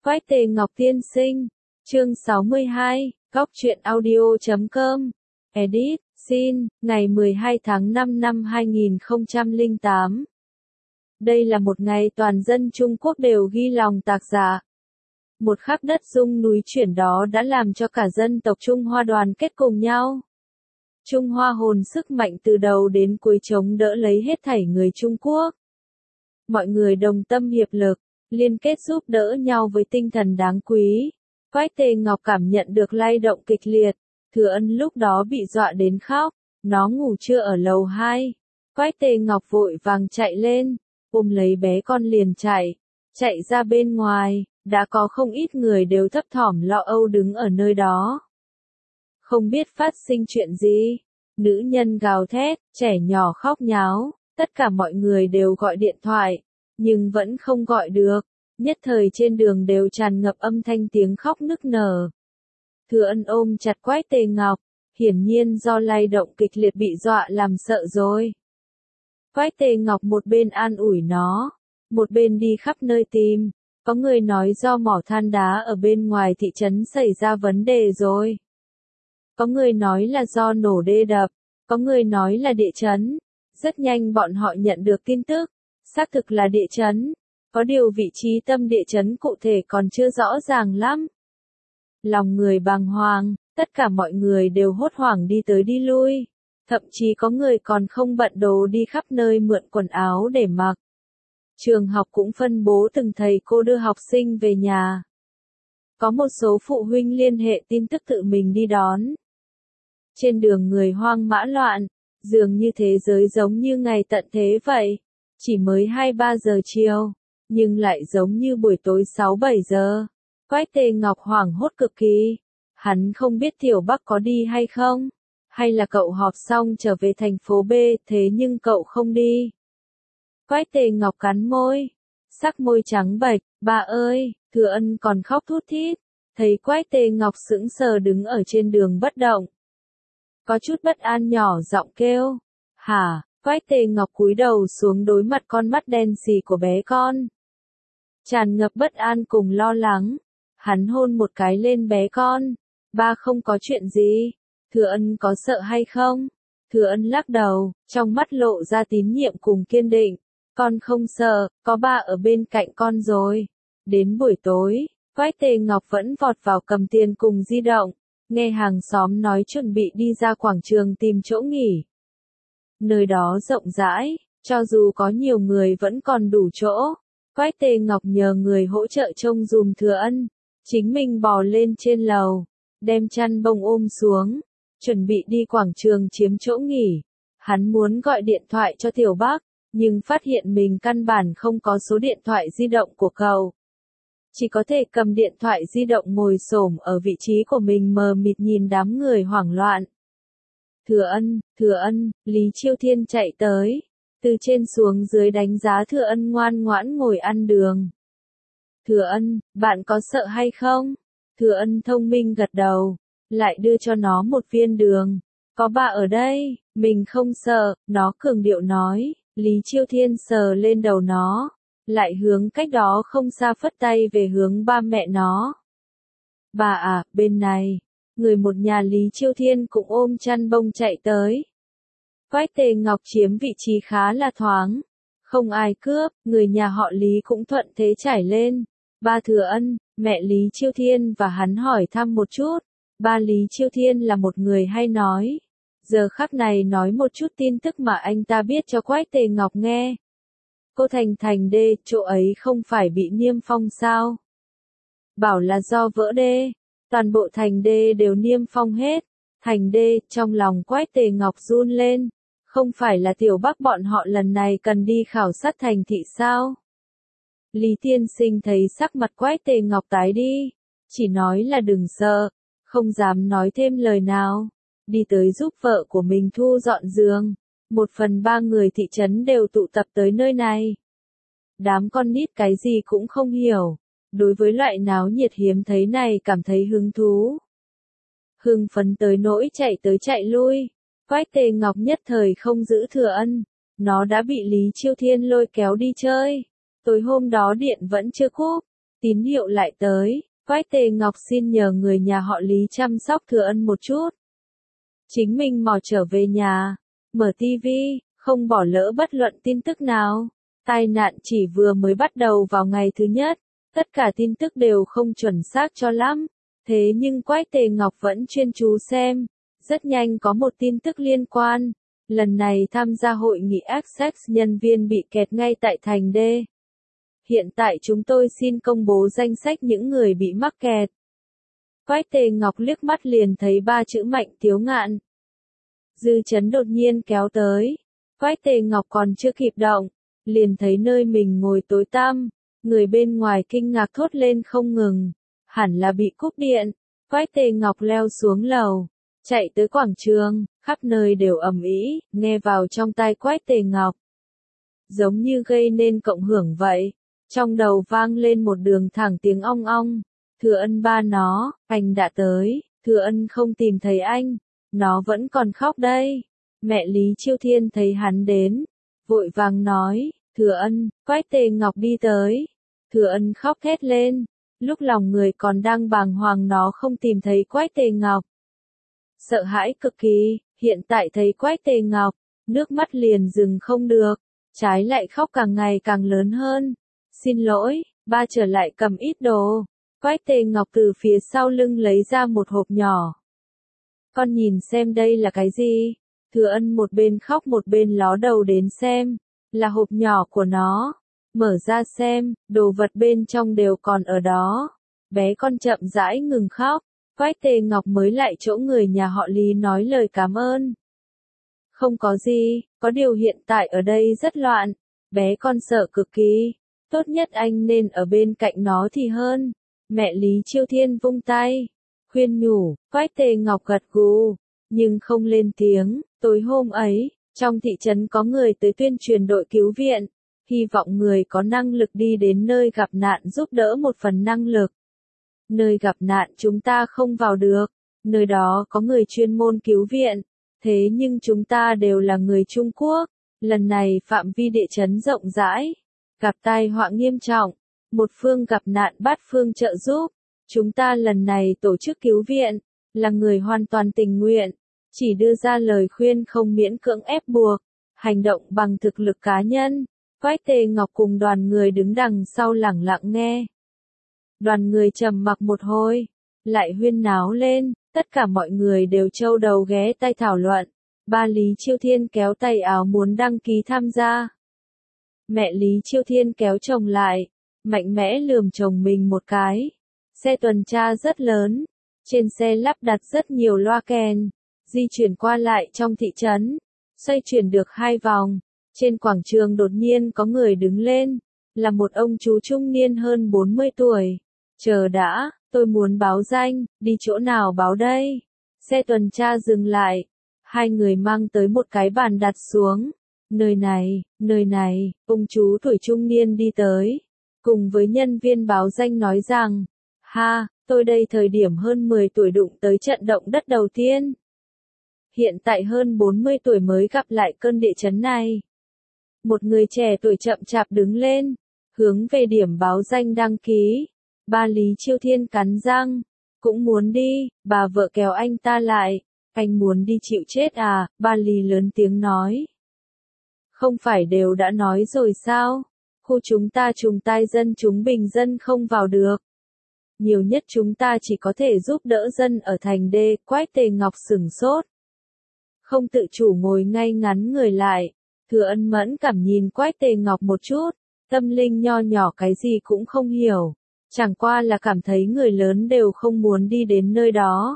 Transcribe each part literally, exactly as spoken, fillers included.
Quách Tề Ngọc tiên sinh. Chương sáu mươi hai, Góc truyện audio chấm com. Edit, xin, ngày mười hai tháng năm năm hai nghìn không trăm lẻ tám. Đây là một ngày toàn dân Trung Quốc đều ghi lòng tạc dạ. Một khắc đất rung núi chuyển đó đã làm cho cả dân tộc Trung Hoa đoàn kết cùng nhau. Trung Hoa hồn sức mạnh từ đầu đến cuối chống đỡ lấy hết thảy người Trung Quốc. Mọi người đồng tâm hiệp lực, liên kết giúp đỡ nhau với tinh thần đáng quý. Quách Tề Ngọc cảm nhận được lay động kịch liệt, Thừa Ân lúc đó bị dọa đến khóc, nó ngủ trưa ở lầu hai. Quách Tề Ngọc vội vàng chạy lên, ôm lấy bé con liền chạy, chạy ra bên ngoài, đã có không ít người đều thấp thỏm lo âu đứng ở nơi đó. Không biết phát sinh chuyện gì, nữ nhân gào thét, trẻ nhỏ khóc nháo, tất cả mọi người đều gọi điện thoại, nhưng vẫn không gọi được. Nhất thời trên đường đều tràn ngập âm thanh tiếng khóc nức nở. Thừa Ân ôm chặt Quách Tề Ngọc, hiển nhiên do lay động kịch liệt bị dọa làm sợ rồi. Quách Tề Ngọc một bên an ủi nó, một bên đi khắp nơi tìm, có người nói do mỏ than đá ở bên ngoài thị trấn xảy ra vấn đề rồi. Có người nói là do nổ đê đập, có người nói là địa chấn. Rất nhanh bọn họ nhận được tin tức, xác thực là địa chấn. Có điều vị trí tâm địa chấn cụ thể còn chưa rõ ràng lắm. Lòng người bàng hoàng, tất cả mọi người đều hốt hoảng đi tới đi lui. Thậm chí có người còn không bận đồ đi khắp nơi mượn quần áo để mặc. Trường học cũng phân bố từng thầy cô đưa học sinh về nhà. Có một số phụ huynh liên hệ tin tức tự mình đi đón. Trên đường người hoang mã loạn, dường như thế giới giống như ngày tận thế vậy. Chỉ mới hai ba giờ chiều, nhưng lại giống như buổi tối sáu bảy giờ. Quách Tề Ngọc hoảng hốt cực kỳ. Hắn không biết Tiểu Bắc có đi hay không, hay là cậu họp xong trở về thành phố B, thế nhưng cậu không đi. Quách Tề Ngọc cắn môi, sắc môi trắng bệch, ba ơi, Thừa Ân còn khóc thút thít, thấy Quách Tề Ngọc sững sờ đứng ở trên đường bất động. Có chút bất an nhỏ giọng kêu, hả, Quách Tề Ngọc cúi đầu xuống đối mặt con mắt đen sì của bé con. Tràn ngập bất an cùng lo lắng, hắn hôn một cái lên bé con, ba không có chuyện gì, Thừa Ân có sợ hay không? Thừa Ân lắc đầu, trong mắt lộ ra tín nhiệm cùng kiên định, con không sợ, có ba ở bên cạnh con rồi. Đến buổi tối, Quách Tề Ngọc vẫn vọt vào cầm tiền cùng di động, nghe hàng xóm nói chuẩn bị đi ra quảng trường tìm chỗ nghỉ. Nơi đó rộng rãi, cho dù có nhiều người vẫn còn đủ chỗ. Quách Tề Ngọc nhờ người hỗ trợ trông dùm Thừa Ân, chính mình bò lên trên lầu, đem chăn bông ôm xuống, chuẩn bị đi quảng trường chiếm chỗ nghỉ. Hắn muốn gọi điện thoại cho Tiểu Bắc, nhưng phát hiện mình căn bản không có số điện thoại di động của cậu. Chỉ có thể cầm điện thoại di động ngồi xổm ở vị trí của mình mờ mịt nhìn đám người hoảng loạn. Thừa Ân, Thừa Ân, Lý Chiêu Thiên chạy tới, từ trên xuống dưới đánh giá Thừa Ân ngoan ngoãn ngồi ăn đường. Thừa Ân, bạn có sợ hay không? Thừa Ân thông minh gật đầu, lại đưa cho nó một viên đường. Có bà ở đây, mình không sợ, nó cường điệu nói. Lý Chiêu Thiên sờ lên đầu nó, lại hướng cách đó không xa phất tay về hướng ba mẹ nó. Bà à, bên này. Người một nhà Lý Chiêu Thiên cũng ôm chăn bông chạy tới. Quách Tề Ngọc chiếm vị trí khá là thoáng, không ai cướp, người nhà họ Lý cũng thuận thế trải lên. Ba Thừa Ân, mẹ Lý Chiêu Thiên và hắn hỏi thăm một chút. Ba Lý Chiêu Thiên là một người hay nói. Giờ khắc này nói một chút tin tức mà anh ta biết cho Quách Tề Ngọc nghe. Cô Thành Thành đê, chỗ ấy không phải bị niêm phong sao? Bảo là do vỡ đê. Toàn bộ thành đê đều niêm phong hết. Thành đê, trong lòng Quách Tề Ngọc run lên. Không phải là Tiểu Bắc bọn họ lần này cần đi khảo sát thành thị sao? Lý tiên sinh thấy sắc mặt Quách Tề Ngọc tái đi. Chỉ nói là đừng sợ. Không dám nói thêm lời nào. Đi tới giúp vợ của mình thu dọn giường. Một phần ba người thị trấn đều tụ tập tới nơi này. Đám con nít cái gì cũng không hiểu. Đối với loại náo nhiệt hiếm thấy này cảm thấy hứng thú. Hưng phấn tới nỗi chạy tới chạy lui. Quách Tề Ngọc nhất thời không giữ Thừa Ân. Nó đã bị Lý Chiêu Thiên lôi kéo đi chơi. Tối hôm đó điện vẫn chưa cúp. Tín hiệu lại tới, Quách Tề Ngọc xin nhờ người nhà họ Lý chăm sóc Thừa Ân một chút. Chính mình mò trở về nhà, mở tivi, không bỏ lỡ bất luận tin tức nào. Tai nạn chỉ vừa mới bắt đầu vào ngày thứ nhất, tất cả tin tức đều không chuẩn xác cho lắm. Thế nhưng Quách Tề Ngọc vẫn chuyên chú xem. Rất nhanh có một tin tức liên quan. Lần này tham gia hội nghị Access nhân viên bị kẹt ngay tại thành D. Hiện tại chúng tôi xin công bố danh sách những người bị mắc kẹt. Quách Tề Ngọc liếc mắt liền thấy ba chữ Mạnh Tiếu Ngạn. Dư chấn đột nhiên kéo tới. Quách Tề Ngọc còn chưa kịp động, liền thấy nơi mình ngồi tối tăm. Người bên ngoài kinh ngạc thốt lên không ngừng. Hẳn là bị cúp điện. Quách Tề Ngọc leo xuống lầu, chạy tới quảng trường, khắp nơi đều ầm ĩ, nghe vào trong tai Quách Tề Ngọc. Giống như gây nên cộng hưởng vậy. Trong đầu vang lên một đường thẳng tiếng ong ong. Thừa Ân ba nó, anh đã tới. Thừa Ân không tìm thấy anh, nó vẫn còn khóc đây. Mẹ Lý Chiêu Thiên thấy hắn đến, vội vàng nói, Thừa Ân. Quách Tề Ngọc đi tới. Thừa Ân khóc thét lên. Lúc lòng người còn đang bàng hoàng nó không tìm thấy Quách Tề Ngọc. Sợ hãi cực kỳ, hiện tại thấy Quách Tề Ngọc, nước mắt liền dừng không được, trái lại khóc càng ngày càng lớn hơn. Xin lỗi, ba trở lại cầm ít đồ. Quách Tề Ngọc từ phía sau lưng lấy ra một hộp nhỏ. Con nhìn xem đây là cái gì? Thừa Ân một bên khóc một bên ló đầu đến xem, là hộp nhỏ của nó. Mở ra xem, đồ vật bên trong đều còn ở đó. Bé con chậm rãi ngừng khóc. Quách Tề Ngọc mới lại chỗ người nhà họ Lý nói lời cảm ơn. Không có gì, có điều hiện tại ở đây rất loạn. Bé con sợ cực kỳ. Tốt nhất anh nên ở bên cạnh nó thì hơn. Mẹ Lý Chiêu Thiên vung tay, khuyên nhủ. Quách Tề Ngọc gật gù, nhưng không lên tiếng. Tối hôm ấy, trong thị trấn có người tới tuyên truyền đội cứu viện. Hy vọng người có năng lực đi đến nơi gặp nạn giúp đỡ một phần năng lực. Nơi gặp nạn chúng ta không vào được, nơi đó có người chuyên môn cứu viện, thế nhưng chúng ta đều là người Trung Quốc, lần này phạm vi địa chấn rộng rãi, gặp tai họa nghiêm trọng, một phương gặp nạn bát phương trợ giúp, chúng ta lần này tổ chức cứu viện, là người hoàn toàn tình nguyện, chỉ đưa ra lời khuyên không miễn cưỡng ép buộc, hành động bằng thực lực cá nhân. Quách Tề Ngọc cùng đoàn người đứng đằng sau lẳng lặng nghe. Đoàn người trầm mặc một hồi, lại huyên náo lên, tất cả mọi người đều trâu đầu ghé tai thảo luận. Ba Lý Chiêu Thiên kéo tay áo muốn đăng ký tham gia. Mẹ Lý Chiêu Thiên kéo chồng lại, mạnh mẽ lườm chồng mình một cái. Xe tuần tra rất lớn, trên xe lắp đặt rất nhiều loa kèn, di chuyển qua lại trong thị trấn, xoay chuyển được hai vòng. Trên quảng trường đột nhiên có người đứng lên, là một ông chú trung niên hơn bốn mươi tuổi. Chờ đã, tôi muốn báo danh, đi chỗ nào báo đây? Xe tuần tra dừng lại, hai người mang tới một cái bàn đặt xuống. Nơi này, nơi này, ông chú tuổi trung niên đi tới, cùng với nhân viên báo danh nói rằng, ha, tôi đây thời điểm hơn mười tuổi đụng tới trận động đất đầu tiên. Hiện tại hơn bốn mươi tuổi mới gặp lại cơn địa chấn này. Một người trẻ tuổi chậm chạp đứng lên, hướng về điểm báo danh đăng ký. Ba Lý Chiêu Thiên cắn răng, cũng muốn đi, bà vợ kéo anh ta lại. Anh muốn đi chịu chết à? Ba Lý lớn tiếng nói. Không phải đều đã nói rồi sao? Khu chúng ta trùng tai dân chúng bình dân không vào được. Nhiều nhất chúng ta chỉ có thể giúp đỡ dân ở thành D. Quách Tề Ngọc sửng sốt, không tự chủ ngồi ngay ngắn người lại. Thừa Ân mẫn cảm nhìn Quách Tề Ngọc một chút, tâm linh nho nhỏ cái gì cũng không hiểu, chẳng qua là cảm thấy người lớn đều không muốn đi đến nơi đó.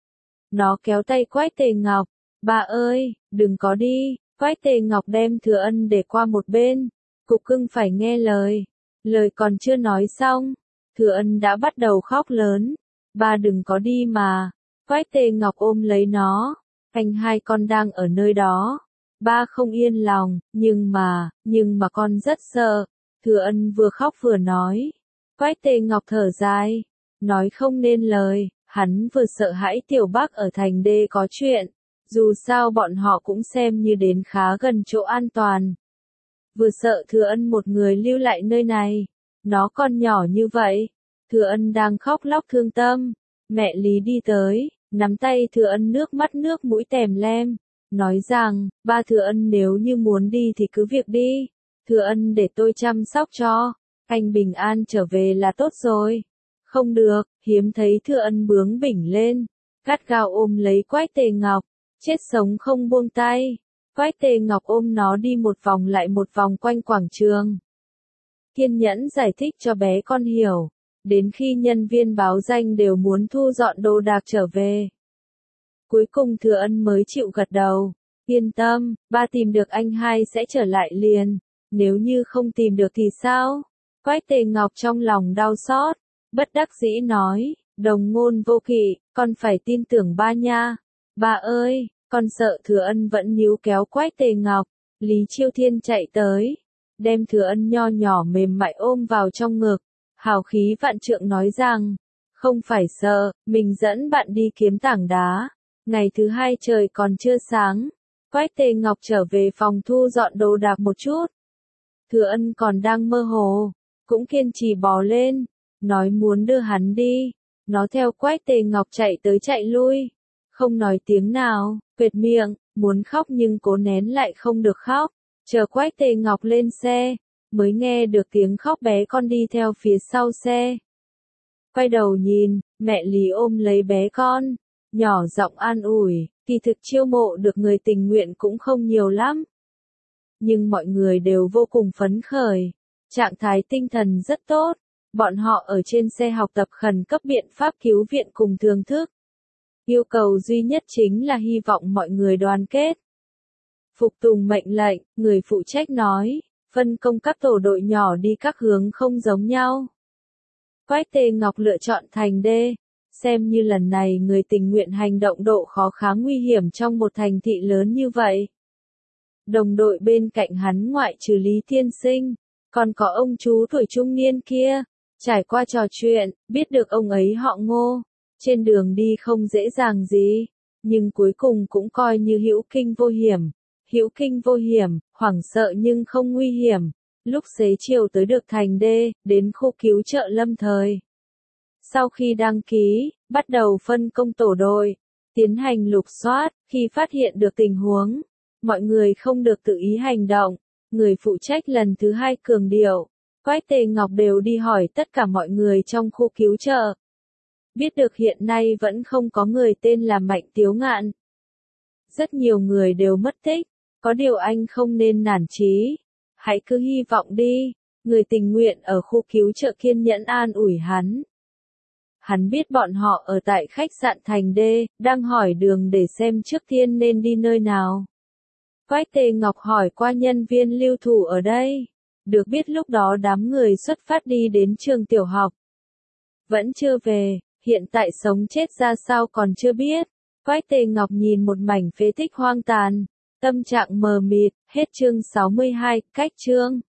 Nó kéo tay Quách Tề Ngọc, bà ơi, đừng có đi. Quách Tề Ngọc đem Thừa Ân để qua một bên, cục cưng phải nghe lời. Lời còn chưa nói xong, Thừa Ân đã bắt đầu khóc lớn, ba đừng có đi mà. Quách Tề Ngọc ôm lấy nó, anh hai con đang ở nơi đó. Ba không yên lòng, nhưng mà, nhưng mà con rất sợ. Thừa Ân vừa khóc vừa nói. Quách Tề Ngọc thở dài, nói không nên lời, hắn vừa sợ hãi Tiểu Bắc ở thành D có chuyện, dù sao bọn họ cũng xem như đến khá gần chỗ an toàn. Vừa sợ Thừa Ân một người lưu lại nơi này, nó còn nhỏ như vậy. Thừa Ân đang khóc lóc thương tâm. Mẹ Lý đi tới, nắm tay Thừa Ân nước mắt nước mũi tèm lem, nói rằng, ba Thừa Ân nếu như muốn đi thì cứ việc đi. Thừa Ân để tôi chăm sóc cho, anh bình an trở về là tốt rồi. Không được, hiếm thấy Thừa Ân bướng bỉnh lên, gắt gao ôm lấy Quách Tề Ngọc, chết sống không buông tay. Quách Tề Ngọc ôm nó đi một vòng lại một vòng quanh quảng trường. Kiên nhẫn giải thích cho bé con hiểu, đến khi nhân viên báo danh đều muốn thu dọn đồ đạc trở về. Cuối cùng Thừa Ân mới chịu gật đầu, yên tâm, ba tìm được anh hai sẽ trở lại liền, nếu như không tìm được thì sao? Quách Tề Ngọc trong lòng đau xót, bất đắc dĩ nói, đồng ngôn vô kỵ, con phải tin tưởng ba nha. Ba ơi, con sợ. Thừa Ân vẫn níu kéo Quách Tề Ngọc. Lý Chiêu Thiên chạy tới, đem Thừa Ân nho nhỏ mềm mại ôm vào trong ngực, hào khí vạn trượng nói rằng, không phải sợ, mình dẫn bạn đi kiếm tảng đá. Ngày thứ hai trời còn chưa sáng, Quách Tề Ngọc trở về phòng thu dọn đồ đạc một chút. Thừa Ân còn đang mơ hồ, cũng kiên trì bò lên, nói muốn đưa hắn đi. Nó theo Quách Tề Ngọc chạy tới chạy lui, không nói tiếng nào, quệt miệng, muốn khóc nhưng cố nén lại không được khóc. Chờ Quách Tề Ngọc lên xe, mới nghe được tiếng khóc bé con đi theo phía sau xe. Quay đầu nhìn, mẹ Lý ôm lấy bé con, nhỏ giọng an ủi, kỳ thực chiêu mộ được người tình nguyện cũng không nhiều lắm. Nhưng mọi người đều vô cùng phấn khởi, trạng thái tinh thần rất tốt, bọn họ ở trên xe học tập khẩn cấp biện pháp cứu viện cùng thưởng thức. Yêu cầu duy nhất chính là hy vọng mọi người đoàn kết. Phục tùng mệnh lệnh, người phụ trách nói, phân công các tổ đội nhỏ đi các hướng không giống nhau. Quách Tề Ngọc lựa chọn thành D, xem như lần này người tình nguyện hành động độ khó khá nguy hiểm trong một thành thị lớn như vậy. Đồng đội bên cạnh hắn ngoại trừ Lý Tiên Sinh, còn có ông chú tuổi trung niên kia, trải qua trò chuyện, biết được ông ấy họ Ngô, trên đường đi không dễ dàng gì, nhưng cuối cùng cũng coi như hữu kinh vô hiểm. Hữu kinh vô hiểm, hoảng sợ nhưng không nguy hiểm. Lúc xế chiều tới được thành D, đến khu cứu trợ lâm thời. Sau khi đăng ký, bắt đầu phân công tổ đội, tiến hành lục soát. Khi phát hiện được tình huống, mọi người không được tự ý hành động. Người phụ trách lần thứ hai cường điệu, Quách Tề Ngọc đều đi hỏi tất cả mọi người trong khu cứu trợ. Biết được hiện nay vẫn không có người tên là Mạnh Tiếu Ngạn. Rất nhiều người đều mất tích. Có điều anh không nên nản chí, hãy cứ hy vọng đi. Người tình nguyện ở khu cứu trợ kiên nhẫn an ủi hắn. Hắn biết bọn họ ở tại khách sạn thành D, đang hỏi đường để xem trước tiên nên đi nơi nào. Quách Tề Ngọc hỏi qua nhân viên lưu thủ ở đây, được biết lúc đó đám người xuất phát đi đến trường tiểu học. Vẫn chưa về, hiện tại sống chết ra sao còn chưa biết. Quách Tề Ngọc nhìn một mảnh phế tích hoang tàn, tâm trạng mờ mịt. Hết chương sáu mươi hai, cách chương.